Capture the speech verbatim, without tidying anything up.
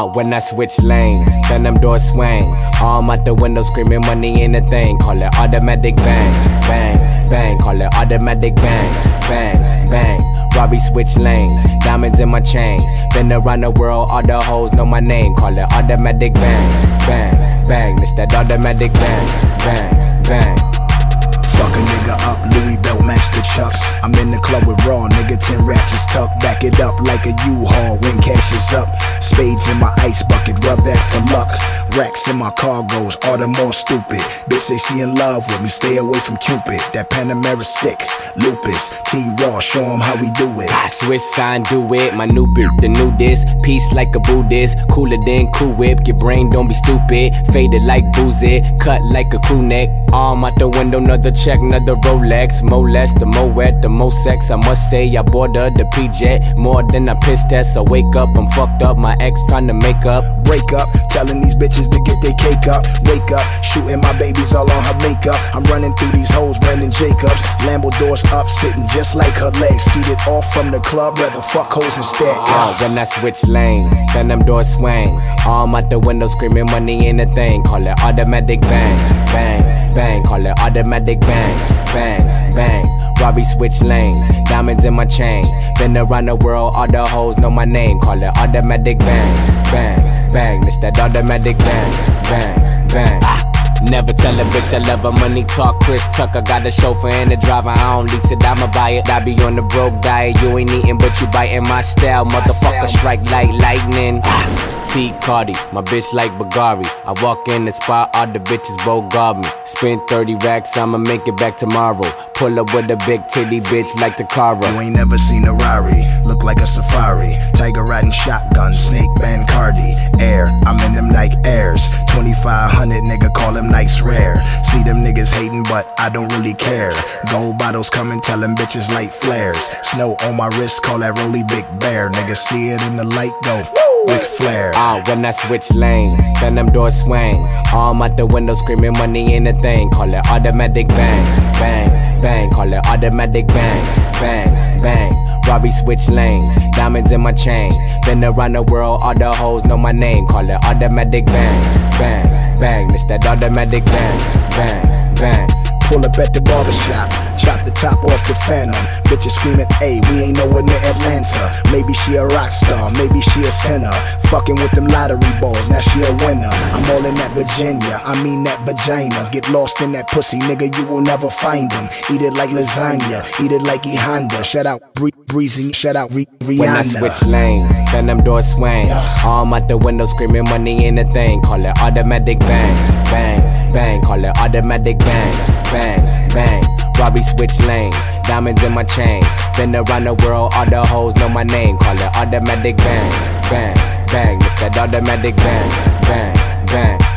Uh, when I switch lanes, then them doors swing. Arm out the window screaming money ain't a thing. Call it automatic bang, bang, bang. Call it automatic bang, bang, bang. Robbie switch lanes, diamonds in my chain. Been around the world, all the hoes know my name. Call it automatic bang, bang, bang. It's that automatic bang, bang, bang. Fuck a nigga up, Louis Belt match the Chucks. I'm in the club with Raw, nigga, ten ratchets tucked. Back it up like a U-Haul when cash is up. Spades in my ice bucket, rub that for luck. Racks in my cargoes, all the more stupid. Bitch say she in love with me, stay away from Cupid. That Panamera sick, lupus. T-Raw, show him how we do it. I switch sign, do it, my new bitch, the new disc. Peace like a Buddhist, cooler than Cool Whip. Your brain don't be stupid, faded like boozy. Cut like a crew neck, arm out the window, another check, another Rolex. More less, the more wet, the more sex. I must say I bought her the P-Jet, more than I piss test. I wake up, I'm fucked up, my ex tryna make up. Break up, telling these bitches to get their cake up. Wake up, shooting my babies all on her makeup. I'm running through these hoes, Brandon Jacobs. Lambo doors up, sitting just like her legs. Skeeted off from the club, rather fuck hoes instead. Uh, when I switch lanes, then them doors swing. Arm out the window screaming money ain't a thing. Call it automatic bang, bang, bang. Call it automatic bang, bang, bang. Robbie switch lanes, diamonds in my chain. Been around the world, all the hoes know my name. Call it automatic bang, bang, bang. It's that automatic bang, bang, bang. Ah. Never tell a bitch I love her, money talk, Chris Tucker. Got a chauffeur and a driver, I don't lease it, I'ma buy it. I be on the broke diet, you ain't eating but you biting my style. Motherfucker strike like lightning. T Cardi, my bitch like Bagari. I walk in the spot, all the bitches both guard me. Spend thirty racks, I'ma make it back tomorrow. Pull up with a big titty bitch like Takara. You ain't never seen a Rari, look like a safari. Tiger riding shotgun, snake band Cardi. Air, I'm in them Nike Airs. twenty-five hundred, nigga, call them nice rare. See them niggas hating, but I don't really care. Gold bottles coming, tell them bitches light flares. Snow on my wrist, call that Rolly Big Bear. Nigga, see it in the light, go Ric Flair. Uh, when I switch lanes, then them doors swing. Arm out the window screaming money ain't a thing. Call it automatic bang, bang, bang. Call it automatic bang, bang, bang. Robbie switch lanes, diamonds in my chain. Been around the world, all the hoes know my name. Call it automatic bang, bang, bang. It's that automatic bang, bang, bang. Pull up at the barbershop, chop the top off the Phantom. Bitches screaming, ayy, we ain't nowhere near Atlanta. Maybe she a rock star, maybe she a sinner. Fucking with them lottery balls, now she a winner. I'm all in that Virginia, I mean that vagina. Get lost in that pussy, nigga, you will never find them. Eat it like lasagna, eat it like E Honda. Shout out Bree Breezy, shout out Re Rihanna. When I switch lanes, then them doors swing. Arm out the window screaming money ain't a thing. Call it automatic bang, bang, bang. Call it automatic bang, bang, bang. Robbie switch lanes, diamonds in my chain. Been around the world, all the hoes know my name. Call it automatic bang, bang, bang. It's that automatic bang, bang, bang.